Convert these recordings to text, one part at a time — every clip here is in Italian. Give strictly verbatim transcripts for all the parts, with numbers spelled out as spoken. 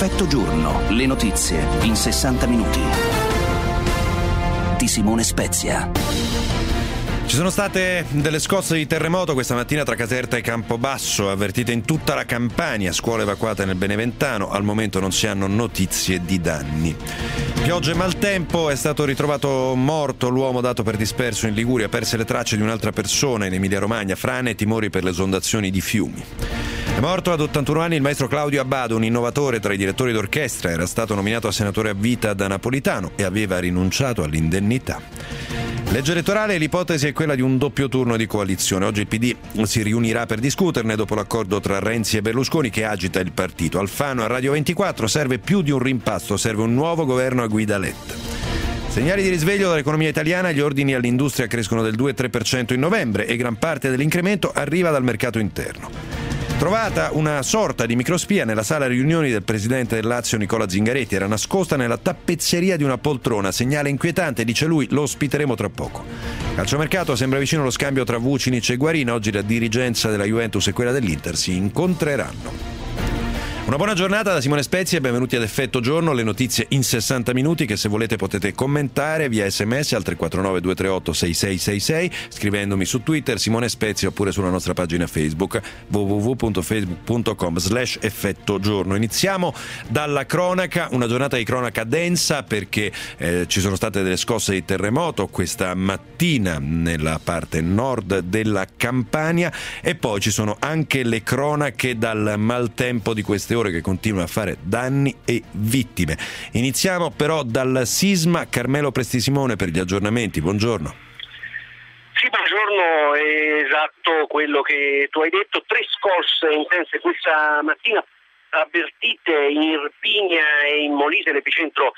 Effetto giorno, le notizie in sessanta minuti. Di Simone Spezia. Ci sono state delle scosse di terremoto questa mattina tra Caserta e Campobasso, avvertite in tutta la Campania, scuole evacuate nel Beneventano, al momento non si hanno notizie di danni. Piogge e maltempo, è stato ritrovato morto l'uomo dato per disperso in Liguria, perse le tracce di un'altra persona in Emilia Romagna, frane e timori per le esondazioni di fiumi. È morto ad ottantuno anni il maestro Claudio Abbado, un innovatore tra i direttori d'orchestra, era stato nominato a senatore a vita da Napolitano e aveva rinunciato all'indennità. Legge elettorale, l'ipotesi è quella di un doppio turno di coalizione. Oggi il P D si riunirà per discuterne dopo l'accordo tra Renzi e Berlusconi che agita il partito. Alfano a Radio ventiquattro: serve più di un rimpasto, serve un nuovo governo a guida Letta. Segnali di risveglio dall'economia italiana, gli ordini all'industria crescono del due virgola tre per cento in novembre e gran parte dell'incremento arriva dal mercato interno. Trovata una sorta di microspia nella sala riunioni del presidente del Lazio Nicola Zingaretti, era nascosta nella tappezzeria di una poltrona, segnale inquietante, dice lui, lo ospiteremo tra poco. Calciomercato, sembra vicino lo scambio tra Vucinic e Guarin, oggi la dirigenza della Juventus e quella dell'Inter si incontreranno. Una buona giornata da Simone Spezia e benvenuti ad Effetto Giorno, le notizie in sessanta minuti che se volete potete commentare via sms al tre quattro nove due tre otto sei sei sei sei, scrivendomi su Twitter Simone Spezia oppure sulla nostra pagina Facebook w w w punto facebook punto com slash effetto giorno. Iniziamo dalla cronaca, una giornata di cronaca densa perché eh, ci sono state delle scosse di terremoto questa mattina nella parte nord della Campania e poi ci sono anche le cronache dal maltempo di queste ore che continua a fare danni e vittime. Iniziamo però dal sisma. Carmelo Prestisimone per gli aggiornamenti, buongiorno. Sì, buongiorno, è esatto quello che tu hai detto, tre scosse intense questa mattina avvertite in Irpinia e in Molise, l'epicentro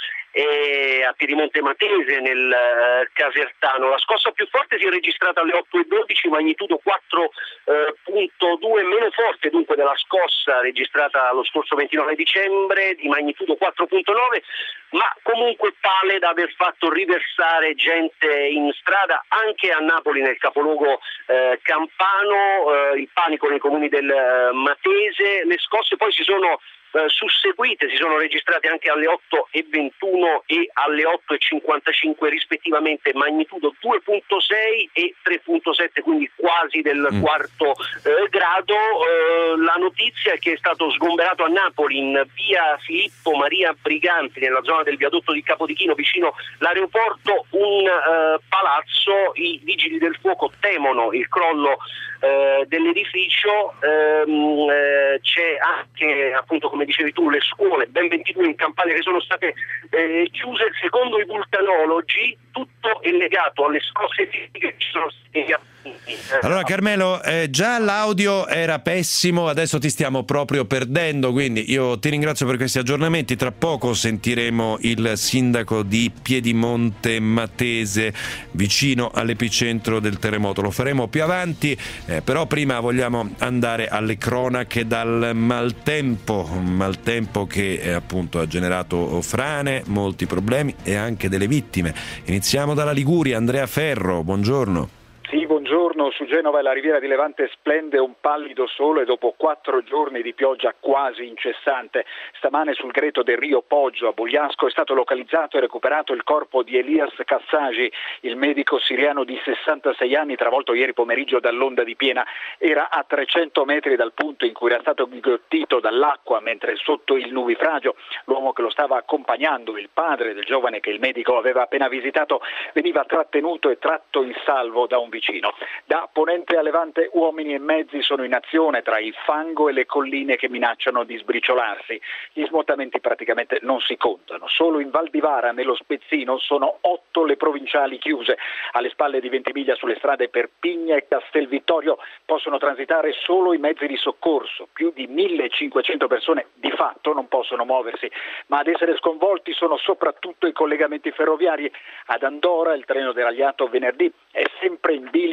è a Piedimonte Matese nel uh, Casertano. La scossa più forte si è registrata alle otto e dodici, magnitudo quattro virgola due, meno forte dunque della scossa registrata lo scorso ventinove dicembre di magnitudo quattro virgola nove, ma comunque tale da aver fatto riversare gente in strada anche a Napoli, nel capoluogo eh, campano, eh, il panico nei comuni del eh, Matese. Le scosse poi si sono Uh, susseguite, si sono registrate anche alle otto e ventuno e alle otto e cinquantacinque rispettivamente, magnitudo due virgola sei e tre virgola sette, quindi quasi del mm. quarto uh, grado. Uh, la notizia è che è stato sgomberato a Napoli in via Filippo Maria Briganti, nella zona del viadotto di Capodichino vicino l'aeroporto, un uh, palazzo. I vigili del fuoco temono il crollo uh, dell'edificio. Um, uh, c'è anche, appunto, come dicevi tu, le scuole, ben ventidue in Campania che sono state eh, chiuse. Secondo i vulcanologi tutto è legato alle scosse fisiche che ci sono state. Allora Carmelo, eh, già l'audio era pessimo, adesso ti stiamo proprio perdendo, quindi io ti ringrazio per questi aggiornamenti. Tra poco sentiremo il sindaco di Piedimonte Matese vicino all'epicentro del terremoto, lo faremo più avanti, eh, però prima vogliamo andare alle cronache dal maltempo, un maltempo che eh, appunto ha generato frane, molti problemi e anche delle vittime. Iniziamo dalla Liguria, Andrea Ferro, buongiorno. Sì, buongiorno. Su Genova e la riviera di Levante splende un pallido sole dopo quattro giorni di pioggia quasi incessante. Stamane sul greto del Rio Poggio a Bugliasco è stato localizzato e recuperato il corpo di Elias Kassagi, il medico siriano di sessantasei anni travolto ieri pomeriggio dall'onda di piena. Era a trecento metri dal punto in cui era stato inghiottito dall'acqua mentre sotto il nubifragio l'uomo che lo stava accompagnando, il padre del giovane che il medico aveva appena visitato, veniva trattenuto e tratto in salvo da un vicino. Da ponente a levante uomini e mezzi sono in azione tra il fango e le colline che minacciano di sbriciolarsi. Gli smottamenti praticamente non si contano. Solo in Val di Vara, nello Spezzino, sono otto le provinciali chiuse. Alle spalle di Ventimiglia sulle strade Perpigna e Castelvittorio possono transitare solo i mezzi di soccorso. Più di millecinquecento persone di fatto non possono muoversi, ma ad essere sconvolti sono soprattutto i collegamenti ferroviari. Ad Andorra il treno deragliato venerdì è sempre in bilico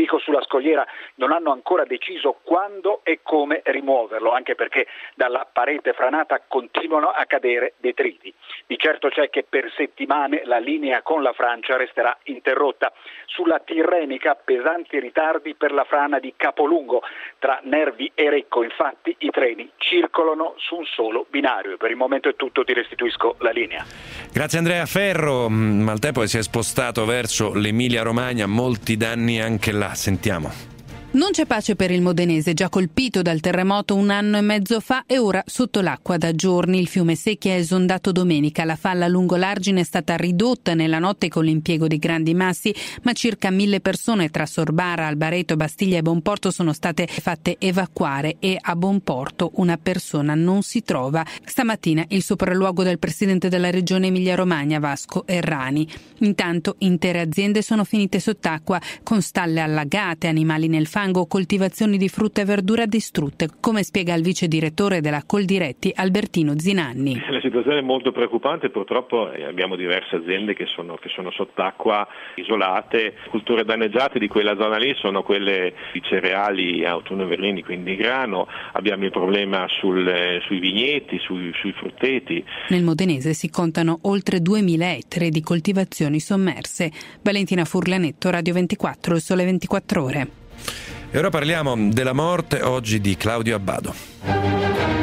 dico sulla scogliera, non hanno ancora deciso quando e come rimuoverlo, anche perché dalla parete franata continuano a cadere detriti. Di certo c'è che per settimane la linea con la Francia resterà interrotta. Sulla Tirrenica pesanti ritardi per la frana di Capolungo. Tra Nervi e Recco, infatti, i treni circolano su un solo binario. Per il momento è tutto, ti restituisco la linea. Grazie Andrea Ferro. Maltempo si è spostato verso l'Emilia Romagna, molti danni anche là, sentiamo. Non c'è pace per il modenese, già colpito dal terremoto un anno e mezzo fa e ora sotto l'acqua da giorni. Il fiume Secchia è esondato domenica. La falla lungo l'argine è stata ridotta nella notte con l'impiego di grandi massi, ma circa mille persone tra Sorbara, Albareto, Bastiglia e Bonporto sono state fatte evacuare e a Bonporto una persona non si trova. Stamattina il sopralluogo del presidente della regione Emilia-Romagna, Vasco Errani. Intanto intere aziende sono finite sott'acqua, con stalle allagate, animali nel fango, coltivazioni di frutta e verdura distrutte, come spiega il vice direttore della Coldiretti Albertino Zinanni. La situazione è molto preoccupante, purtroppo abbiamo diverse aziende che sono, che sono sott'acqua, isolate. Culture danneggiate di quella zona lì sono quelle di cereali, autunno e verlini, quindi grano. Abbiamo il problema sul, sui vigneti, sui, sui frutteti. Nel modenese si contano oltre duemila ettari di coltivazioni sommerse. Valentina Furlanetto, Radio ventiquattro, Il Sole ventiquattro Ore. E ora parliamo della morte oggi di Claudio Abbado.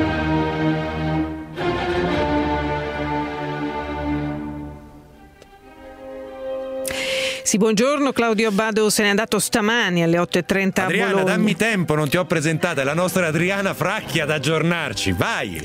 Sì, buongiorno. Claudio Abbado se n'è andato stamani alle otto e trenta Adriana, a Bologna. dammi tempo, non ti ho presentata, è la nostra Adriana Fracchi ad aggiornarci, vai!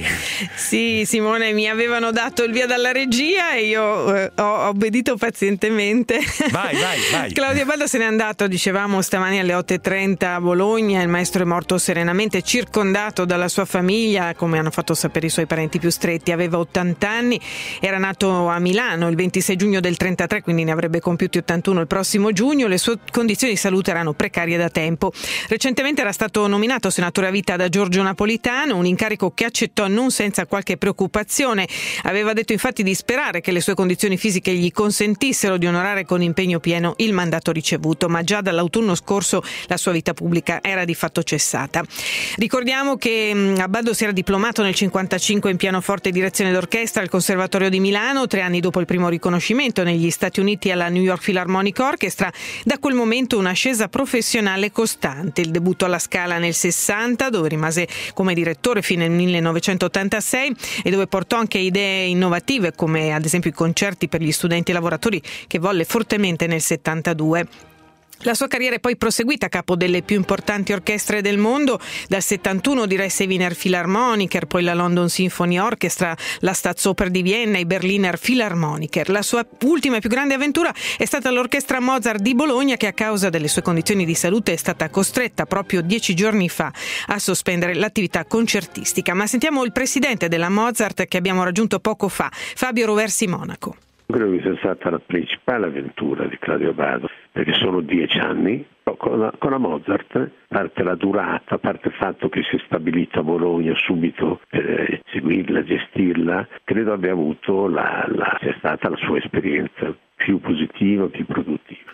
Sì, Simone, mi avevano dato il via dalla regia e io eh, ho obbedito pazientemente. Vai, vai, vai! Claudio Abbado se n'è andato, dicevamo, stamani alle otto e trenta a Bologna. Il maestro è morto serenamente, circondato dalla sua famiglia, come hanno fatto sapere i suoi parenti più stretti. Aveva ottanta anni, era nato a Milano il ventisei giugno del trentatré, quindi ne avrebbe compiuti ottantuno il prossimo giugno. Le sue condizioni di salute erano precarie da tempo. Recentemente era stato nominato senatore a vita da Giorgio Napolitano, un incarico che accettò non senza qualche preoccupazione. Aveva detto infatti di sperare che le sue condizioni fisiche gli consentissero di onorare con impegno pieno il mandato ricevuto, ma già dall'autunno scorso la sua vita pubblica era di fatto cessata. Ricordiamo che Abbado si era diplomato nel cinquantacinque in pianoforte e direzione d'orchestra al Conservatorio di Milano, tre anni dopo il primo riconoscimento negli Stati Uniti alla New York Philharmonic Orchestra. Da quel momento un'ascesa professionale costante. Il debutto alla Scala nel sessanta, dove rimase come direttore fino al millenovecentottantasei e dove portò anche idee innovative, come ad esempio i concerti per gli studenti e lavoratori, che volle fortemente nel settantadue. La sua carriera è poi proseguita a capo delle più importanti orchestre del mondo. Dal settantuno diresse i Wiener Philharmoniker, poi la London Symphony Orchestra, la Staatsoper di Vienna, i Berliner Philharmoniker. La sua ultima e più grande avventura è stata l'Orchestra Mozart di Bologna, che a causa delle sue condizioni di salute è stata costretta proprio dieci giorni fa a sospendere l'attività concertistica. Ma sentiamo il presidente della Mozart che abbiamo raggiunto poco fa, Fabio Roversi Monaco. Credo che sia stata la principale avventura di Claudio Abbado, perché sono dieci anni. Con la, con la Mozart, a parte la durata, a parte il fatto che si è stabilito a Bologna subito per seguirla, gestirla, credo abbia avuto la, la, sia stata la sua esperienza più positiva, più produttiva.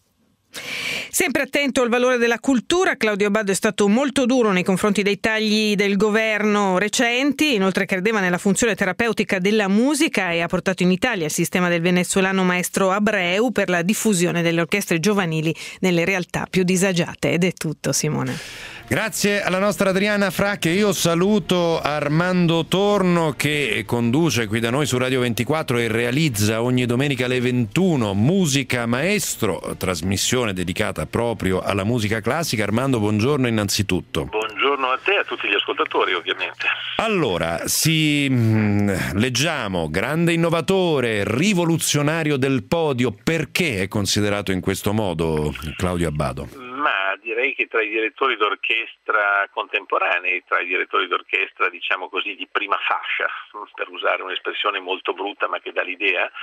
Sempre attento al valore della cultura, Claudio Abbado è stato molto duro nei confronti dei tagli del governo recenti, inoltre credeva nella funzione terapeutica della musica e ha portato in Italia il sistema del venezuelano maestro Abreu per la diffusione delle orchestre giovanili nelle realtà più disagiate. Ed è tutto, Simone. Grazie alla nostra Adriana Fracche. Io saluto Armando Torno, che conduce qui da noi su Radio ventiquattro e realizza ogni domenica alle ventuno Musica Maestro, trasmissione dedicata proprio alla musica classica. Armando, buongiorno innanzitutto. Buongiorno a te e a tutti gli ascoltatori, ovviamente. Allora, si mh, leggiamo grande innovatore, rivoluzionario del podio. Perché è considerato in questo modo Claudio Abbado? Ma direi che tra i direttori d'orchestra contemporanei, tra i direttori d'orchestra diciamo così di prima fascia, per usare un'espressione molto brutta ma che dà l'idea,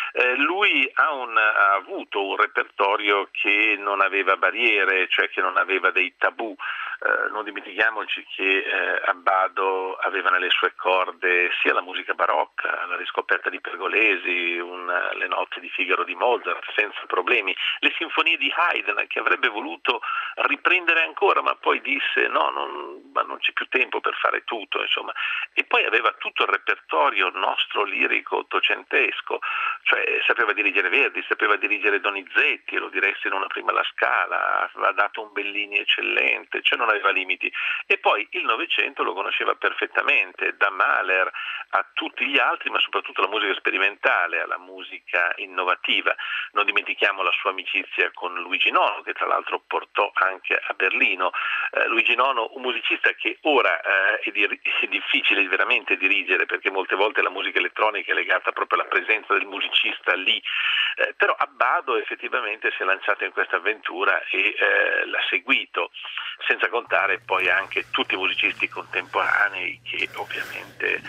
Eh, lui ha, un, ha avuto un repertorio che non aveva barriere, cioè che non aveva dei tabù. Eh, non dimentichiamoci che eh, Abbado aveva nelle sue corde sia la musica barocca, la riscoperta di Pergolesi, un, le notti di Figaro di Mozart senza problemi, le sinfonie di Haydn che avrebbe voluto riprendere ancora, ma poi disse no, non, ma non c'è più tempo per fare tutto, insomma. E poi aveva tutto il repertorio nostro lirico ottocentesco, cioè sapeva dirigere Verdi, sapeva dirigere Donizetti, lo diresse in una prima alla Scala, aveva dato un Bellini eccellente, cioè non aveva limiti. E poi il Novecento lo conosceva perfettamente, da Mahler a tutti gli altri, ma soprattutto la musica sperimentale, alla musica innovativa. Non dimentichiamo la sua amicizia con Luigi Nono, che tra l'altro portò anche a Berlino. Eh, Luigi Nono, un musicista che ora eh, è, di, è difficile veramente dirigere, perché molte volte la musica elettronica è legata proprio alla presenza del musicista lì, eh, però Abbado effettivamente si è lanciato in questa avventura e eh, l'ha seguito, senza contare poi anche tutti i musicisti contemporanei che ovviamente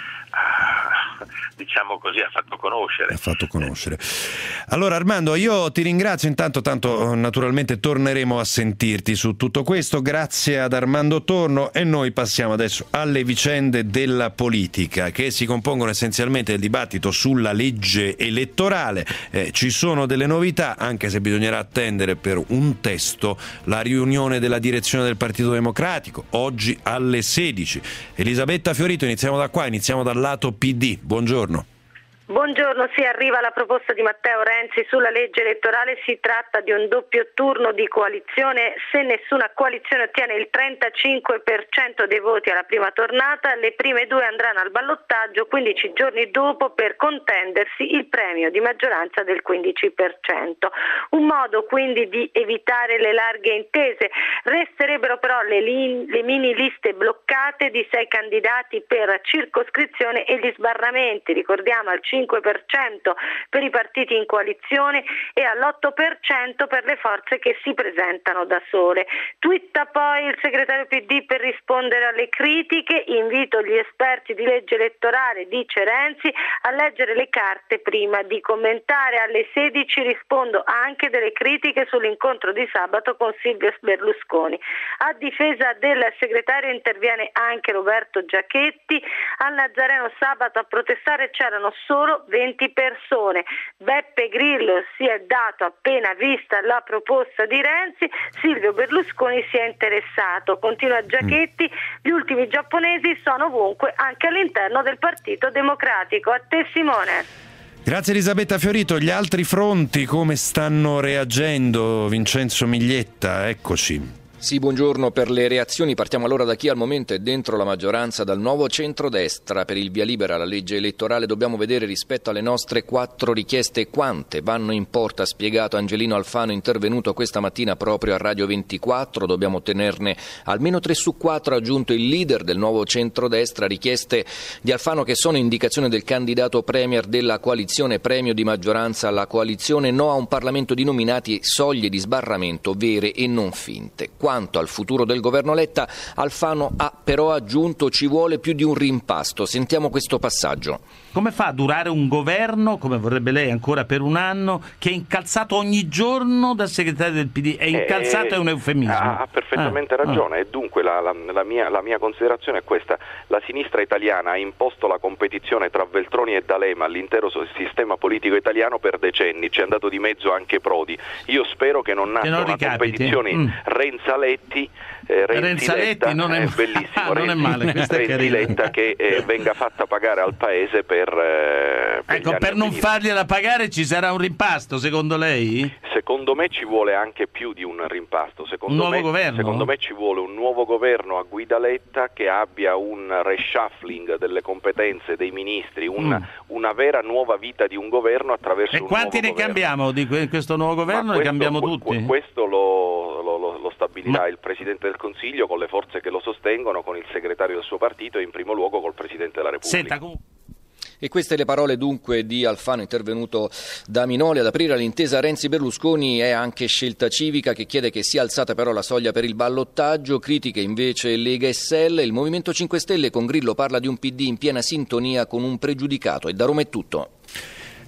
ha, diciamo così, ha fatto conoscere. Ha fatto conoscere. Allora Armando, io ti ringrazio intanto, tanto naturalmente torneremo a sentirti su tutto questo, grazie ad Armando Torno, e noi passiamo adesso alle vicende della politica che si compongono essenzialmente del dibattito sulla legge elettorale. Eh, ci sono delle novità, anche se bisognerà attendere per un testo la riunione della direzione del Partito Democratico oggi alle sedici. Elisabetta Fiorito, iniziamo da qua, iniziamo dal lato P D. Buongiorno. Buongiorno, sì, arriva la proposta di Matteo Renzi sulla legge elettorale. Si tratta di un doppio turno di coalizione. Se nessuna coalizione ottiene il trentacinque per cento dei voti alla prima tornata, le prime due andranno al ballottaggio quindici giorni dopo per contendersi il premio di maggioranza del quindici per cento. Un modo quindi di evitare le larghe intese. Resterebbero però le, li- le mini liste bloccate di sei candidati per circoscrizione e gli sbarramenti, ricordiamo, al cinque per cento per i partiti in coalizione e all'otto per cento per le forze che si presentano da sole. Twitta poi il segretario P D per rispondere alle critiche: invito gli esperti di legge elettorale, dice Renzi, a leggere le carte prima di commentare. Alle sedici rispondo anche delle critiche sull'incontro di sabato con Silvio Berlusconi. A difesa del segretario interviene anche Roberto Giachetti. Al Nazareno sabato a protestare c'erano solo venti persone. Beppe Grillo si è dato appena vista la proposta di Renzi, Silvio Berlusconi si è interessato. Continua Giachetti, gli ultimi giapponesi sono ovunque, anche all'interno del Partito Democratico. A te Simone. Grazie Elisabetta Fiorito. Gli altri fronti come stanno reagendo? Vincenzo Miglietta, eccoci. Sì, buongiorno. Per le reazioni partiamo allora da chi al momento è dentro la maggioranza, dal nuovo centrodestra. Per il via libera alla legge elettorale dobbiamo vedere rispetto alle nostre quattro richieste quante vanno in porto, ha spiegato Angelino Alfano, intervenuto questa mattina proprio a Radio ventiquattro. Dobbiamo ottenerne almeno tre su quattro, ha aggiunto il leader del nuovo centrodestra. Richieste di Alfano che sono indicazione del candidato premier della coalizione, premio di maggioranza alla coalizione, no a un Parlamento di nominati, soglie di sbarramento vere e non finte. Quanto al futuro del governo Letta, Alfano ha però aggiunto: ci vuole più di un rimpasto. Sentiamo questo passaggio. Come fa a durare un governo, come vorrebbe lei, ancora per un anno, che è incalzato ogni giorno dal segretario del P D? È incalzato, eh, è un eufemismo. Ha, ha perfettamente ah, ragione, ah. e dunque la, la, la, mia, la mia considerazione è questa: la sinistra italiana ha imposto la competizione tra Veltroni e D'Alema all'intero sistema politico italiano per decenni, ci è andato di mezzo anche Prodi. Io spero che non nasca una competizione mm. Renzi-Letti, eh, Renzi-Letta, non è, è bellissimo, ah, non è male, Renzi-Letta che eh, venga fatta pagare al paese per Per, per, ecco, per non fargliela pagare ci sarà un rimpasto, secondo lei? Secondo me ci vuole anche più di un rimpasto. Secondo un nuovo me, governo? Secondo me ci vuole un nuovo governo a guida Letta che abbia un reshuffling delle competenze dei ministri, una, mm. una vera nuova vita di un governo attraverso e un quanti nuovo ne governo. cambiamo di questo nuovo governo? questo, ne cambiamo tutti? Questo lo, lo, lo stabilirà Ma... il Presidente del Consiglio con le forze che lo sostengono, con il segretario del suo partito e in primo luogo col Presidente della Repubblica. Senta, com- E queste le parole dunque di Alfano, intervenuto da Minoli. Ad aprire l'intesa Renzi-Berlusconi è anche Scelta Civica, che chiede che sia alzata però la soglia per il ballottaggio. Critiche invece Lega e S L. Il Movimento cinque Stelle con Grillo parla di un P D in piena sintonia con un pregiudicato. E da Roma è tutto.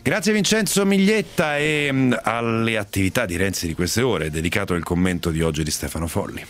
Grazie Vincenzo Miglietta e mh, alle attività di Renzi di queste ore è dedicato il commento di oggi di Stefano Folli.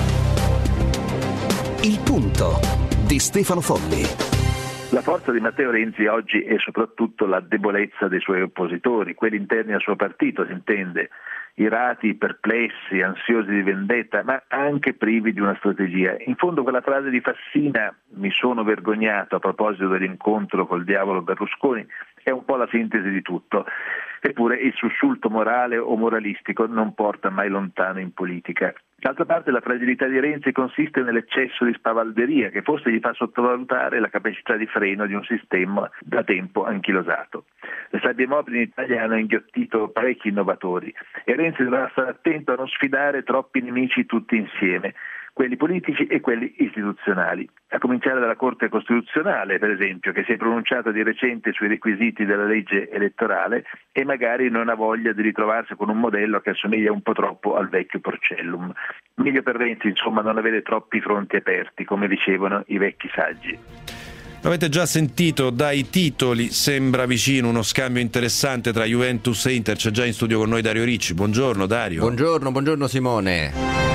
Il punto di Stefano Folli. La forza di Matteo Renzi oggi è soprattutto la debolezza dei suoi oppositori, quelli interni al suo partito, si intende, irati, perplessi, ansiosi di vendetta, ma anche privi di una strategia. In fondo quella frase di Fassina, mi sono vergognato a proposito dell'incontro col diavolo Berlusconi, è un po' la sintesi di tutto. Eppure il sussulto morale o moralistico non porta mai lontano in politica. D'altra parte la fragilità di Renzi consiste nell'eccesso di spavalderia che forse gli fa sottovalutare la capacità di freno di un sistema da tempo anchilosato. Le sabbie mobili in Italia hanno inghiottito parecchi innovatori e Renzi dovrà stare attento a non sfidare troppi nemici tutti insieme, quelli politici e quelli istituzionali, a cominciare dalla Corte Costituzionale, per esempio, che si è pronunciata di recente sui requisiti della legge elettorale e magari non ha voglia di ritrovarsi con un modello che assomiglia un po' troppo al vecchio Porcellum. Meglio per Renzi, insomma, non avere troppi fronti aperti, come dicevano i vecchi saggi. Avete già sentito dai titoli, sembra vicino uno scambio interessante tra Juventus e Inter. C'è già in studio con noi Dario Ricci. Buongiorno Dario. Buongiorno, buongiorno Simone.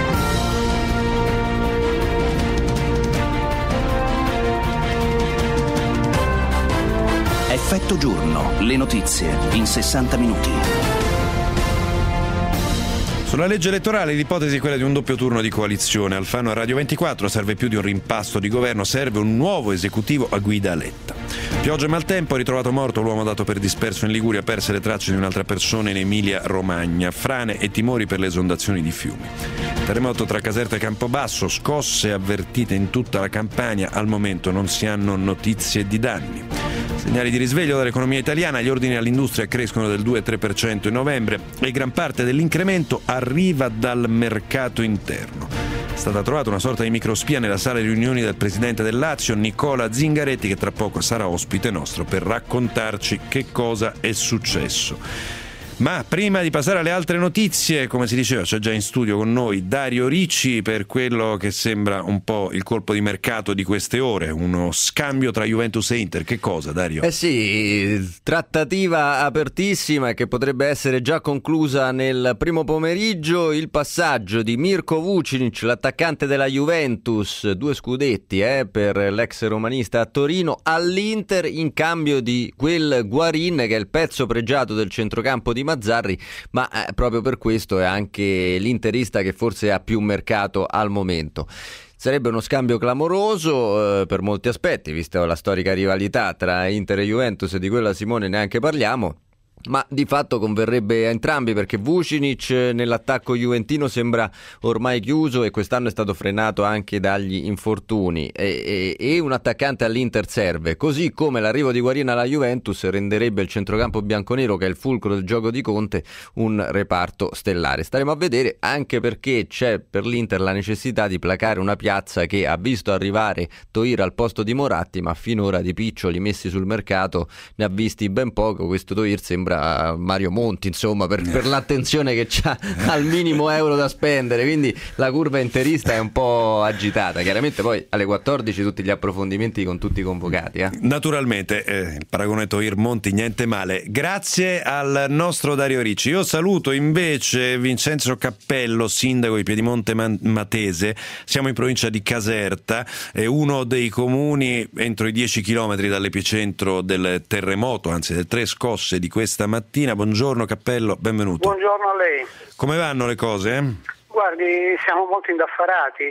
Effetto giorno, le notizie in sessanta minuti. Sulla legge elettorale l'ipotesi è quella di un doppio turno di coalizione. Alfano a Radio ventiquattro: serve più di un rimpasto di governo, serve un nuovo esecutivo a guida Letta. Pioggia e maltempo, ritrovato morto l'uomo dato per disperso in Liguria, perse le tracce di un'altra persona in Emilia Romagna, frane e timori per le esondazioni di fiumi. Terremoto tra Caserta e Campobasso, scosse avvertite in tutta la Campania, al momento non si hanno notizie di danni. Segnali di risveglio dall'economia italiana, gli ordini all'industria crescono del due virgola tre per cento in novembre e gran parte dell'incremento arriva dal mercato interno. È stata trovata una sorta di microspia nella sala di riunioni del presidente del Lazio, Nicola Zingaretti, che tra poco sarà ospite nostro per raccontarci che cosa è successo. Ma prima di passare alle altre notizie, come si diceva, c'è già in studio con noi Dario Ricci per quello che sembra un po' il colpo di mercato di queste ore, uno scambio tra Juventus e Inter. Che cosa, Dario? Eh sì, trattativa apertissima che potrebbe essere già conclusa nel primo pomeriggio. Il passaggio di Mirko Vucinic, l'attaccante della Juventus, due scudetti eh, per l'ex romanista a Torino, all'Inter in cambio di quel Guarin che è il pezzo pregiato del centrocampo di Mazzarri, ma eh, proprio per questo è anche l'interista che forse ha più mercato al momento. Sarebbe uno scambio clamoroso eh, per molti aspetti, vista la storica rivalità tra Inter e Juventus, e di quella Simone neanche parliamo. Ma di fatto converrebbe a entrambi, perché Vucinic nell'attacco juventino sembra ormai chiuso e quest'anno è stato frenato anche dagli infortuni e, e, e un attaccante all'Inter serve, così come l'arrivo di Guarin alla Juventus renderebbe il centrocampo bianconero, che è il fulcro del gioco di Conte, un reparto stellare. Staremo a vedere, anche perché c'è per l'Inter la necessità di placare una piazza che ha visto arrivare Toir al posto di Moratti, ma finora di piccioli messi sul mercato ne ha visti ben poco. Questo Toir sembra Mario Monti, insomma, per, per l'attenzione che c'ha al minimo euro da spendere, quindi la curva interista è un po' agitata. Chiaramente poi alle quattordici tutti gli approfondimenti con tutti i convocati. Eh. Naturalmente eh, il paragone Toir-Monti niente male. Grazie al nostro Dario Ricci. Io saluto invece Vincenzo Cappello, sindaco di Piedimonte Matese. Siamo in provincia di Caserta, è uno dei comuni entro i dieci chilometri dall'epicentro del terremoto, anzi delle tre scosse di questa mattina. Buongiorno Cappello, benvenuto. Buongiorno a lei. Come vanno le cose? Eh? Guardi, siamo molto indaffarati.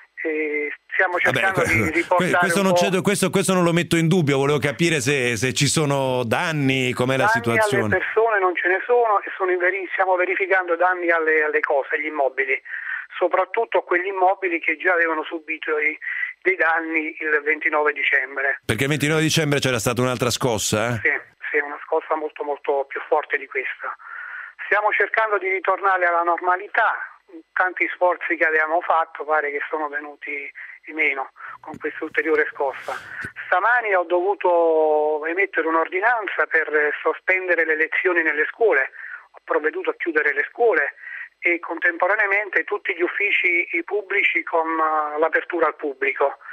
E stiamo cercando Vabbè, di riportare questo, un non po'... questo, questo non lo metto in dubbio, volevo capire se, se ci sono danni, com'è danni la situazione. Alle persone non ce ne sono e sono in veri... stiamo verificando danni alle, alle cose, agli immobili, soprattutto a quegli immobili che già avevano subito i, dei danni il ventinove dicembre. Perché il ventinove dicembre c'era stata un'altra scossa? Eh? Sì, sì, una scossa molto molto più forte di questa. Stiamo cercando di ritornare alla normalità. Tanti sforzi che abbiamo fatto pare che sono venuti di meno con questa ulteriore scossa. Stamani ho dovuto emettere un'ordinanza per sospendere le lezioni nelle scuole, ho provveduto a chiudere le scuole e contemporaneamente tutti gli uffici pubblici con l'apertura al pubblico.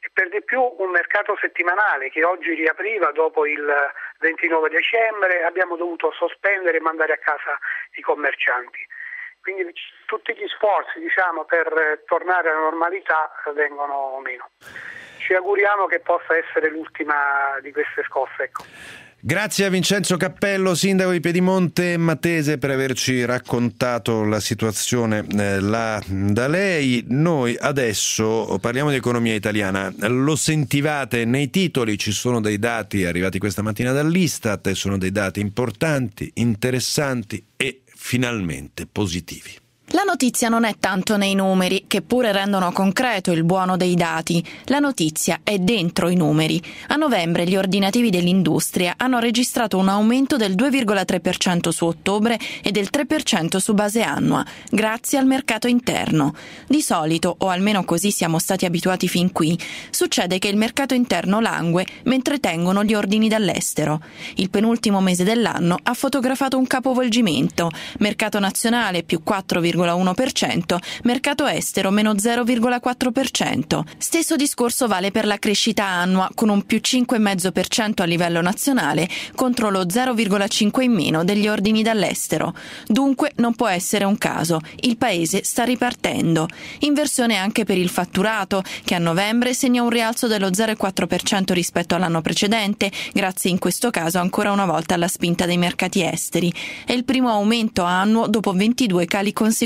e per di più un mercato settimanale che oggi riapriva dopo il ventinove dicembre, abbiamo dovuto sospendere e mandare a casa i commercianti. Quindi tutti gli sforzi, diciamo, per tornare alla normalità vengono meno. Ci auguriamo che possa essere l'ultima di queste scosse. Ecco. Grazie a Vincenzo Cappello, sindaco di Piedimonte Matese, per averci raccontato la situazione eh, là da lei. Noi adesso parliamo di economia italiana. Lo sentivate nei titoli, ci sono dei dati arrivati questa mattina dall'Istat, e sono dei dati importanti, interessanti e finalmente positivi. La notizia non è tanto nei numeri, che pure rendono concreto il buono dei dati. La notizia è dentro i numeri. A novembre gli ordinativi dell'industria hanno registrato un aumento del due virgola tre per cento su ottobre e del tre per cento su base annua, grazie al mercato interno. Di solito, o almeno così siamo stati abituati fin qui, succede che il mercato interno langue mentre tengono gli ordini dall'estero. Il penultimo mese dell'anno ha fotografato un capovolgimento. Mercato nazionale più quattro virgola uno per cento, mercato estero meno zero virgola quattro per cento. Stesso discorso vale per la crescita annua, con un più cinque virgola cinque per cento a livello nazionale contro lo zero virgola cinque in meno degli ordini dall'estero. Dunque non può essere un caso, il paese sta ripartendo. Inversione anche per il fatturato, che a novembre segna un rialzo dello zero virgola quattro per cento rispetto all'anno precedente, grazie in questo caso ancora una volta alla spinta dei mercati esteri. È il primo aumento annuo dopo ventidue cali consecutivi.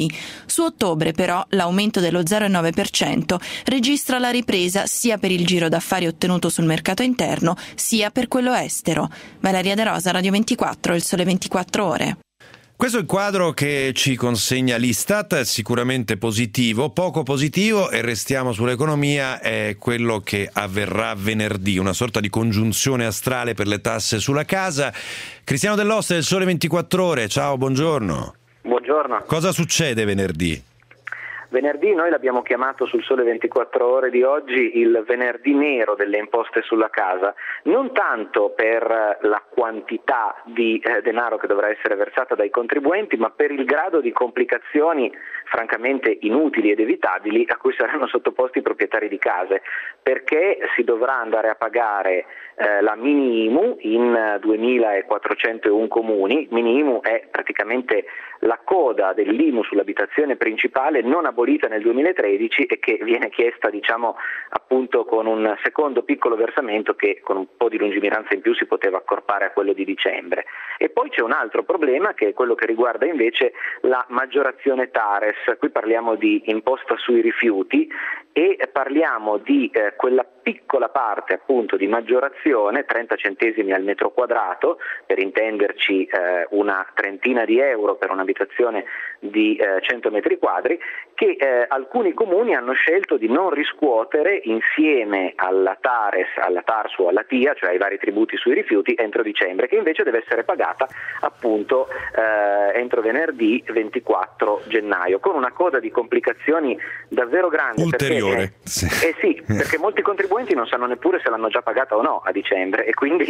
Su ottobre però l'aumento dello zero virgola nove per cento registra la ripresa sia per il giro d'affari ottenuto sul mercato interno sia per quello estero. Valeria De Rosa, Radio ventiquattro, Il Sole ventiquattro Ore. Questo è il quadro che ci consegna l'Istat, sicuramente positivo. Poco positivo, e restiamo sull'economia, è quello che avverrà venerdì, una sorta di congiunzione astrale per le tasse sulla casa. Cristiano Dell'Oste del Sole ventiquattro Ore, ciao, buongiorno. Buongiorno. Cosa succede venerdì? Venerdì noi l'abbiamo chiamato sul Sole ventiquattro Ore di oggi il venerdì nero delle imposte sulla casa, non tanto per la quantità di eh, denaro che dovrà essere versata dai contribuenti, ma per il grado di complicazioni francamente inutili ed evitabili a cui saranno sottoposti i proprietari di case, perché si dovrà andare a pagare eh, la mini I M U in duemilaquattrocentouno comuni. Mini I M U è praticamente la coda dell'I M U sull'abitazione principale, non abolita nel duemilatredici e che viene chiesta, diciamo, appunto con un secondo piccolo versamento che con un po' di lungimiranza in più si poteva accorpare a quello di dicembre. E poi c'è un altro problema, che è quello che riguarda invece la maggiorazione TARES. Qui parliamo di imposta sui rifiuti e parliamo di eh, quella piccola parte appunto di maggiorazione, trenta centesimi al metro quadrato, per intenderci eh, una trentina di euro per un'abitazione di eh, cento metri quadri, che eh, alcuni comuni hanno scelto di non riscuotere insieme alla TARES, alla TARSU o alla TIA, cioè ai vari tributi sui rifiuti, entro dicembre, che invece deve essere pagata appunto eh, entro venerdì ventiquattro gennaio, con una coda di complicazioni davvero grande. Ulteriore. Perché, sì. Eh sì, perché molti contribuenti non sanno neppure se l'hanno già pagata o no a dicembre, e quindi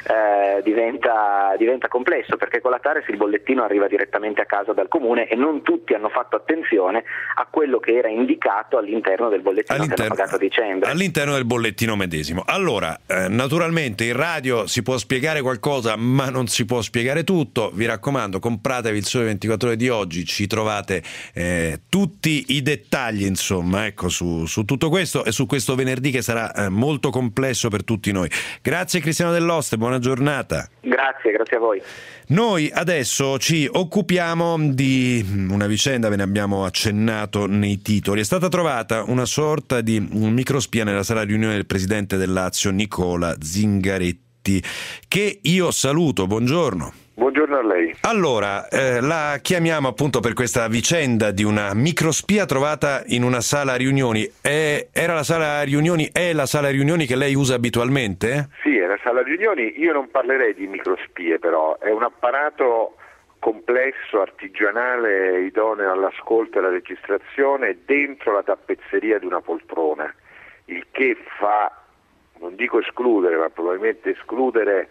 eh, diventa, diventa complesso, perché con la TARES il bollettino arriva direttamente a casa dal comune e non tutti hanno fatto attenzione a quello che era indicato all'interno del bollettino all'interno, che hanno pagato a dicembre. All'interno del bollettino medesimo. Allora, eh, naturalmente in radio si può spiegare qualcosa, ma non si può spiegare tutto. Vi raccomando, compratevi il Sole ventiquattro Ore di oggi, ci trovate eh, tutti i dettagli, insomma, ecco, su, su tutto questo e su questo venerdì che sarà eh, molto complesso per tutti noi. Grazie Cristiano Dell'Oste, buona giornata. Grazie, grazie a voi. Noi adesso ci occupiamo di una vicenda, ve ne abbiamo accennato nei titoli. È stata trovata una sorta di microspia nella sala riunione del presidente del Lazio, Nicola Zingaretti, che io saluto. Buongiorno. Buongiorno a lei. Allora, eh, la chiamiamo appunto per questa vicenda di una microspia trovata in una sala riunioni. È, era la sala riunioni, è la sala riunioni che lei usa abitualmente? Sì, è la sala riunioni. Io non parlerei di microspie, però è un apparato complesso, artigianale, idoneo all'ascolto e alla registrazione dentro la tappezzeria di una poltrona, il che fa, non dico escludere, ma probabilmente escludere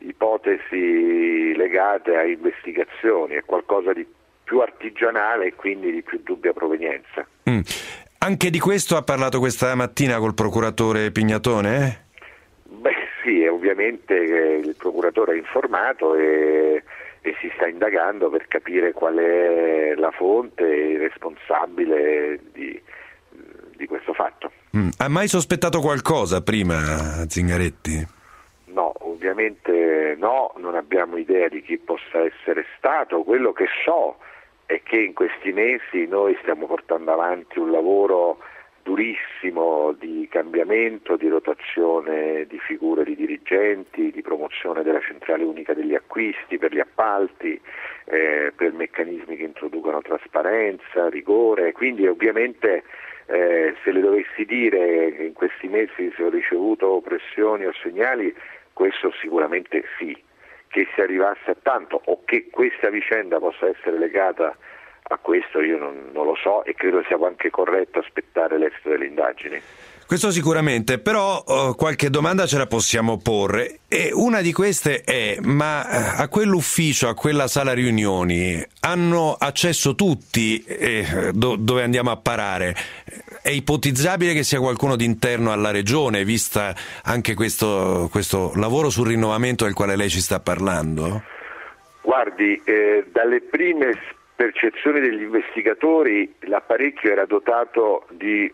ipotesi legate a investigazioni, è qualcosa di più artigianale e quindi di più dubbia provenienza. Mm. Anche di questo ha parlato questa mattina col procuratore Pignatone? Eh? Beh sì, ovviamente il procuratore è informato e, e si sta indagando per capire qual è la fonte e il responsabile di, di questo fatto. Mm. Ha mai sospettato qualcosa prima, Zingaretti? No, ovviamente no, non abbiamo idea di chi possa essere stato. Quello che so è che in questi mesi noi stiamo portando avanti un lavoro durissimo di cambiamento, di rotazione di figure di dirigenti, di promozione della centrale unica degli acquisti per gli appalti, eh, per meccanismi che introducano trasparenza, rigore, quindi ovviamente eh, se le dovessi dire che in questi mesi se ho ricevuto pressioni o segnali, questo sicuramente sì. Che si arrivasse a tanto o che questa vicenda possa essere legata a questo io non, non lo so e credo sia anche corretto aspettare l'esito delle indagini. Questo sicuramente, però oh, qualche domanda ce la possiamo porre e una di queste è: ma a quell'ufficio, a quella sala riunioni hanno accesso tutti eh, do, dove andiamo a parare? È ipotizzabile che sia qualcuno di interno alla regione, vista anche questo, questo lavoro sul rinnovamento del quale lei ci sta parlando? Guardi, eh, dalle prime percezioni degli investigatori l'apparecchio era dotato di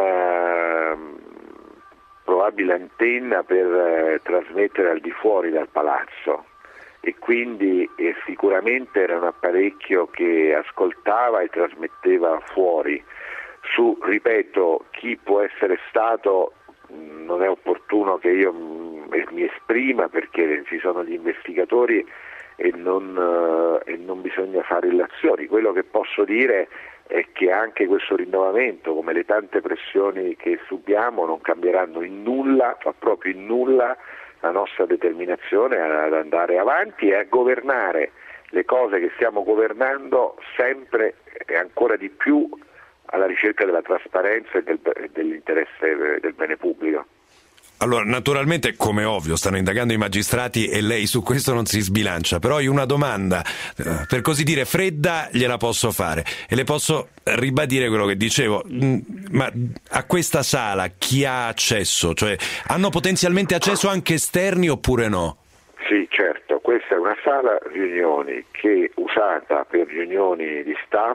una probabile antenna per eh, trasmettere al di fuori dal palazzo e quindi eh, sicuramente era un apparecchio che ascoltava e trasmetteva fuori. Su, ripeto, chi può essere stato mh, non è opportuno che io mh, mi esprima perché ci sono gli investigatori e non, uh, e non bisogna fare illazioni. Quello che posso dire è che anche questo rinnovamento, come le tante pressioni che subiamo, non cambieranno in nulla, ma proprio in nulla, la nostra determinazione ad andare avanti e a governare le cose che stiamo governando sempre e ancora di più alla ricerca della trasparenza e del, dell'interesse del bene pubblico. Allora, naturalmente, come ovvio, stanno indagando i magistrati e lei su questo non si sbilancia, però io una domanda, eh, per così dire, fredda gliela posso fare e le posso ribadire quello che dicevo. Mm, ma a questa sala chi ha accesso? Cioè, hanno potenzialmente accesso anche esterni oppure no? Sì, certo, questa è una sala riunioni che è usata per riunioni di staff,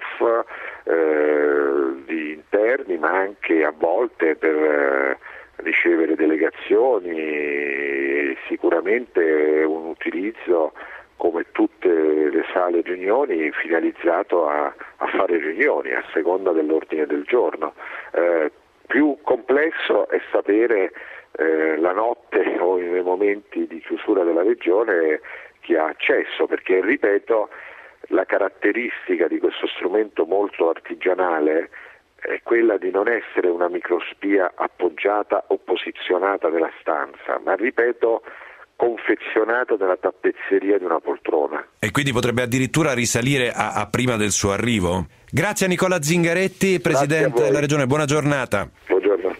eh, di interni, ma anche a volte per eh, ricevere delegazioni e sicuramente un utilizzo come tutte le sale riunioni finalizzato a, a fare riunioni a seconda dell'ordine del giorno. Eh, più complesso è sapere eh, la notte o nei momenti di chiusura della regione chi ha accesso, perché ripeto la caratteristica di questo strumento molto artigianale è quella di non essere una microspia appoggiata o posizionata nella stanza, ma ripeto confezionata nella tappezzeria di una poltrona. E quindi potrebbe addirittura risalire a, a prima del suo arrivo? Grazie a Nicola Zingaretti, Presidente della Regione, buona giornata. Buongiorno.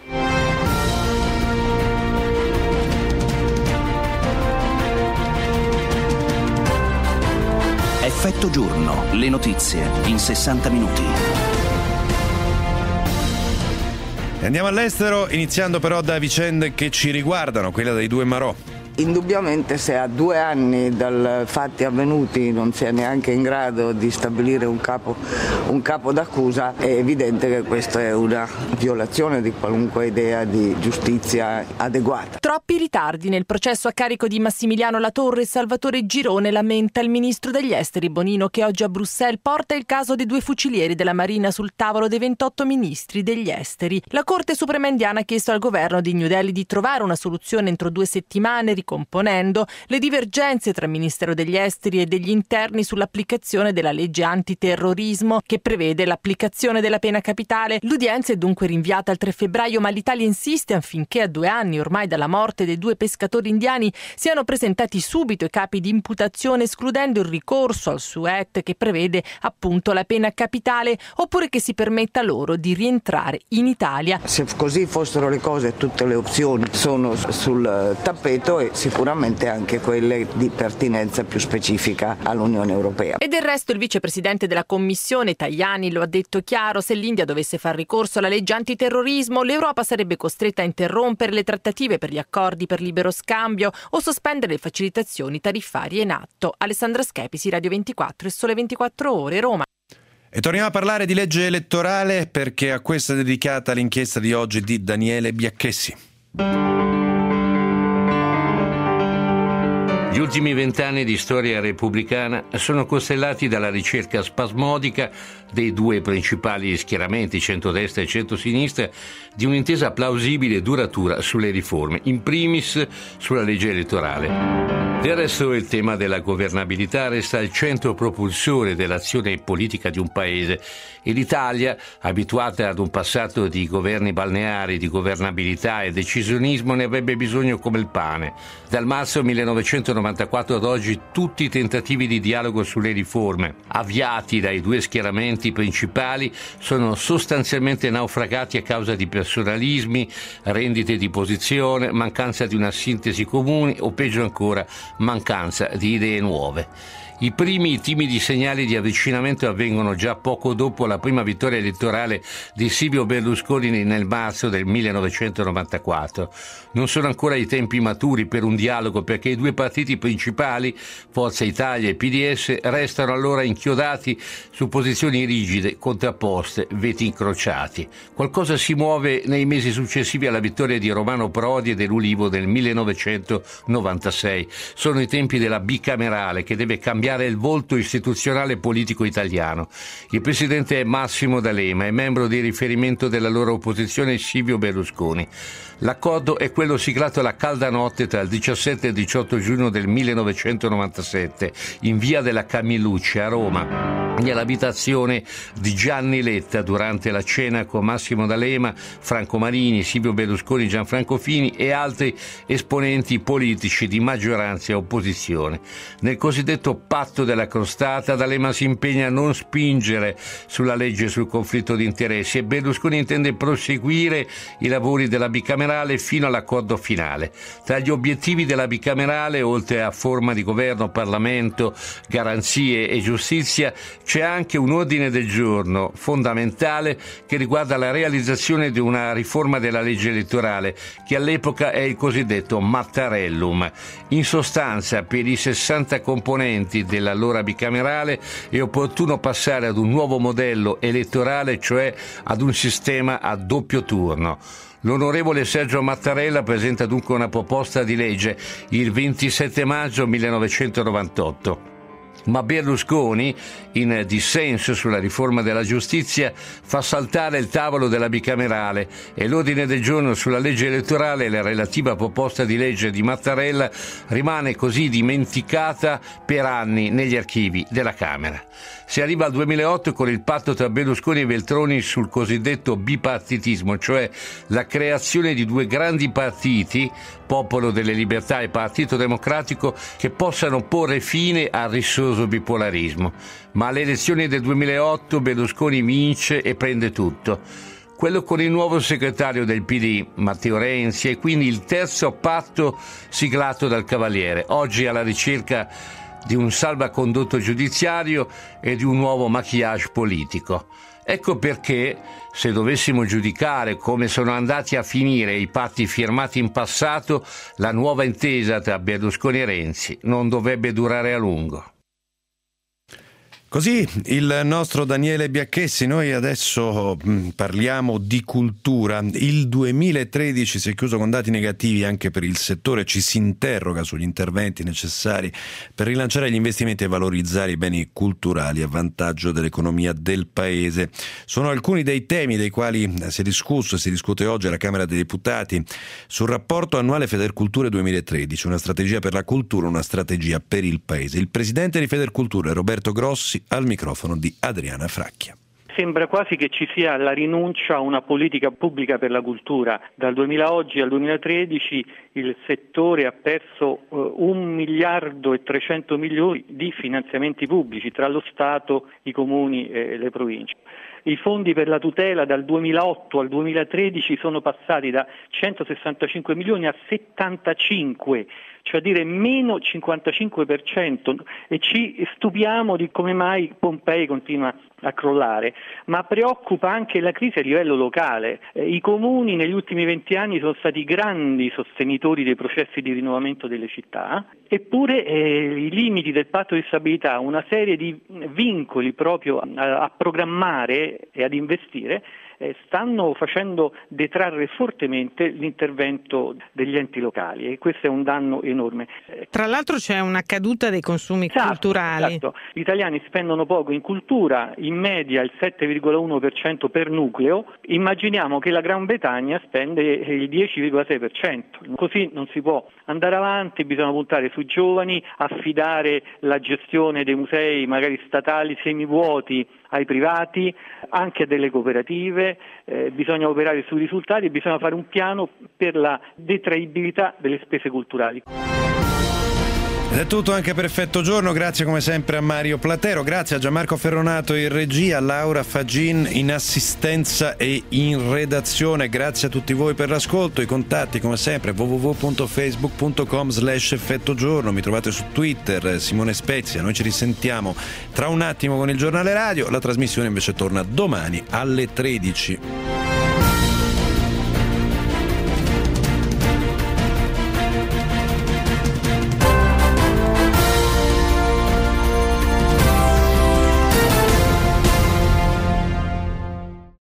Effetto giorno, le notizie in sessanta minuti. Andiamo all'estero, iniziando però da vicende che ci riguardano, quella dei due Marò. Indubbiamente se a due anni dai fatti avvenuti non si è neanche in grado di stabilire un capo, un capo d'accusa, è evidente che questa è una violazione di qualunque idea di giustizia adeguata. Troppi ritardi nel processo a carico di Massimiliano Latorre e Salvatore Girone, lamenta il ministro degli esteri Bonino, che oggi a Bruxelles porta il caso dei due fucilieri della Marina sul tavolo dei ventotto ministri degli esteri. La Corte Suprema indiana ha chiesto al governo di New Delhi di trovare una soluzione entro due settimane, componendo le divergenze tra il Ministero degli Esteri e degli Interni sull'applicazione della legge antiterrorismo che prevede l'applicazione della pena capitale. L'udienza è dunque rinviata al tre febbraio, ma l'Italia insiste affinché a due anni ormai dalla morte dei due pescatori indiani siano presentati subito i capi di imputazione, escludendo il ricorso al S U E T che prevede appunto la pena capitale, oppure che si permetta loro di rientrare in Italia. Se così fossero le cose, tutte le opzioni sono sul tappeto e sicuramente anche quelle di pertinenza più specifica all'Unione Europea. E del resto il vicepresidente della Commissione Tajani lo ha detto chiaro: se l'India dovesse far ricorso alla legge antiterrorismo, l'Europa sarebbe costretta a interrompere le trattative per gli accordi per libero scambio o sospendere le facilitazioni tariffarie in atto. Alessandra Schepisi, Radio ventiquattro e Sole ventiquattro Ore, Roma. E torniamo a parlare di legge elettorale, perché a questo è dedicata l'inchiesta di oggi di Daniele Biacchessi. Gli ultimi vent'anni di storia repubblicana sono costellati dalla ricerca spasmodica dei due principali schieramenti, centrodestra e centrosinistra, di un'intesa plausibile e duratura sulle riforme, in primis sulla legge elettorale. Del resto il tema della governabilità resta il centro propulsore dell'azione politica di un paese e l'Italia, abituata ad un passato di governi balneari, di governabilità e decisionismo, ne avrebbe bisogno come il pane. Dal marzo millenovecentonovantaquattro ad oggi tutti i tentativi di dialogo sulle riforme, avviati dai due schieramenti principali, sono sostanzialmente naufragati a causa di personalismi, rendite di posizione, mancanza di una sintesi comune o peggio ancora mancanza di idee nuove. I primi timidi segnali di avvicinamento avvengono già poco dopo la prima vittoria elettorale di Silvio Berlusconi nel marzo del millenovecentonovantaquattro. Non sono ancora i tempi maturi per un dialogo, perché i due partiti principali, Forza Italia e P D S, restano allora inchiodati su posizioni rigide, contrapposte, veti incrociati. Qualcosa si muove nei mesi successivi alla vittoria di Romano Prodi e dell'Ulivo del millenovecentonovantasei. Sono i tempi della bicamerale che deve cambiare il volto istituzionale e politico italiano. Il presidente è Massimo D'Alema, è membro di riferimento della loro opposizione Silvio Berlusconi. L'accordo è quello siglato alla calda notte tra il diciassette e il diciotto giugno del millenovecentonovantasette in via della Camillucci a Roma, nell'abitazione di Gianni Letta, durante la cena con Massimo D'Alema, Franco Marini, Silvio Berlusconi, Gianfranco Fini e altri esponenti politici di maggioranza e opposizione. Nel cosiddetto patto della crostata, D'Alema si impegna a non spingere sulla legge sul conflitto di interessi e Berlusconi intende proseguire i lavori della bicamerale fino all'accordo finale. Tra gli obiettivi della bicamerale, oltre a forma di governo, Parlamento, garanzie e giustizia, c'è anche un ordine del giorno fondamentale che riguarda la realizzazione di una riforma della legge elettorale, che all'epoca è il cosiddetto Mattarellum. In sostanza, per i sessanta componenti dell'allora bicamerale è opportuno passare ad un nuovo modello elettorale, cioè ad un sistema a doppio turno. L'onorevole Sergio Mattarella presenta dunque una proposta di legge il ventisette maggio millenovecentonovantotto. Ma Berlusconi, in dissenso sulla riforma della giustizia, fa saltare il tavolo della bicamerale e l'ordine del giorno sulla legge elettorale e la relativa proposta di legge di Mattarella rimane così dimenticata per anni negli archivi della Camera. Si arriva al duemilaotto con il patto tra Berlusconi e Veltroni sul cosiddetto bipartitismo, cioè la creazione di due grandi partiti, Popolo delle Libertà e Partito Democratico, che possano porre fine al rissoso bipolarismo. Ma alle elezioni del duemilaotto Berlusconi vince e prende tutto. Quello con il nuovo segretario del P D, Matteo Renzi, e quindi il terzo patto siglato dal Cavaliere, oggi alla ricerca di un salvacondotto giudiziario e di un nuovo maquillage politico. Ecco perché, se dovessimo giudicare come sono andati a finire i patti firmati in passato, la nuova intesa tra Berlusconi e Renzi non dovrebbe durare a lungo. Così il nostro Daniele Biacchessi. Noi adesso parliamo di cultura. Il duemilatredici si è chiuso con dati negativi anche per il settore. Ci si interroga sugli interventi necessari per rilanciare gli investimenti e valorizzare i beni culturali a vantaggio dell'economia del paese. Sono alcuni dei temi dei quali si è discusso e si discute oggi alla Camera dei Deputati sul rapporto annuale Federculture duemilatredici, una strategia per la cultura, una strategia per il paese. Il presidente di Federculture, Roberto Grossi, al microfono di Adriana Fracchia. Sembra quasi che ci sia la rinuncia a una politica pubblica per la cultura. Dal duemila oggi al duemilatredici il settore ha perso uh, un miliardo e trecento milioni di finanziamenti pubblici tra lo Stato, i comuni e le province. I fondi per la tutela dal duemilaotto al duemilatredici sono passati da centosessantacinque milioni a settantacinque, cioè a dire meno cinquantacinque per cento, e ci stupiamo di come mai Pompei continua a crollare, ma preoccupa anche la crisi a livello locale. Eh, I comuni negli ultimi venti anni sono stati grandi sostenitori dei processi di rinnovamento delle città, eppure eh, i limiti del patto di stabilità, una serie di vincoli proprio a, a programmare e ad investire, eh, stanno facendo detrarre fortemente l'intervento degli enti locali, e questo è un danno enorme. Tra l'altro c'è una caduta dei consumi esatto, culturali. Esatto. Gli italiani spendono poco in cultura, in media il sette virgola uno per cento per nucleo, immaginiamo che la Gran Bretagna spende il dieci virgola sei per cento, così non si può andare avanti, bisogna puntare sui giovani, affidare la gestione dei musei magari statali semivuoti ai privati, anche a delle cooperative, eh, bisogna operare sui risultati e bisogna fare un piano per la detraibilità delle spese culturali. Ed è tutto anche per Effetto Giorno, grazie come sempre a Mario Platero, grazie a Gianmarco Ferronato in regia, a Laura Fagin in assistenza e in redazione, grazie a tutti voi per l'ascolto, i contatti come sempre w w w punto facebook punto com slash effetto giorno, mi trovate su Twitter, Simone Spezia, noi ci risentiamo tra un attimo con il giornale radio, la trasmissione invece torna domani alle tredici.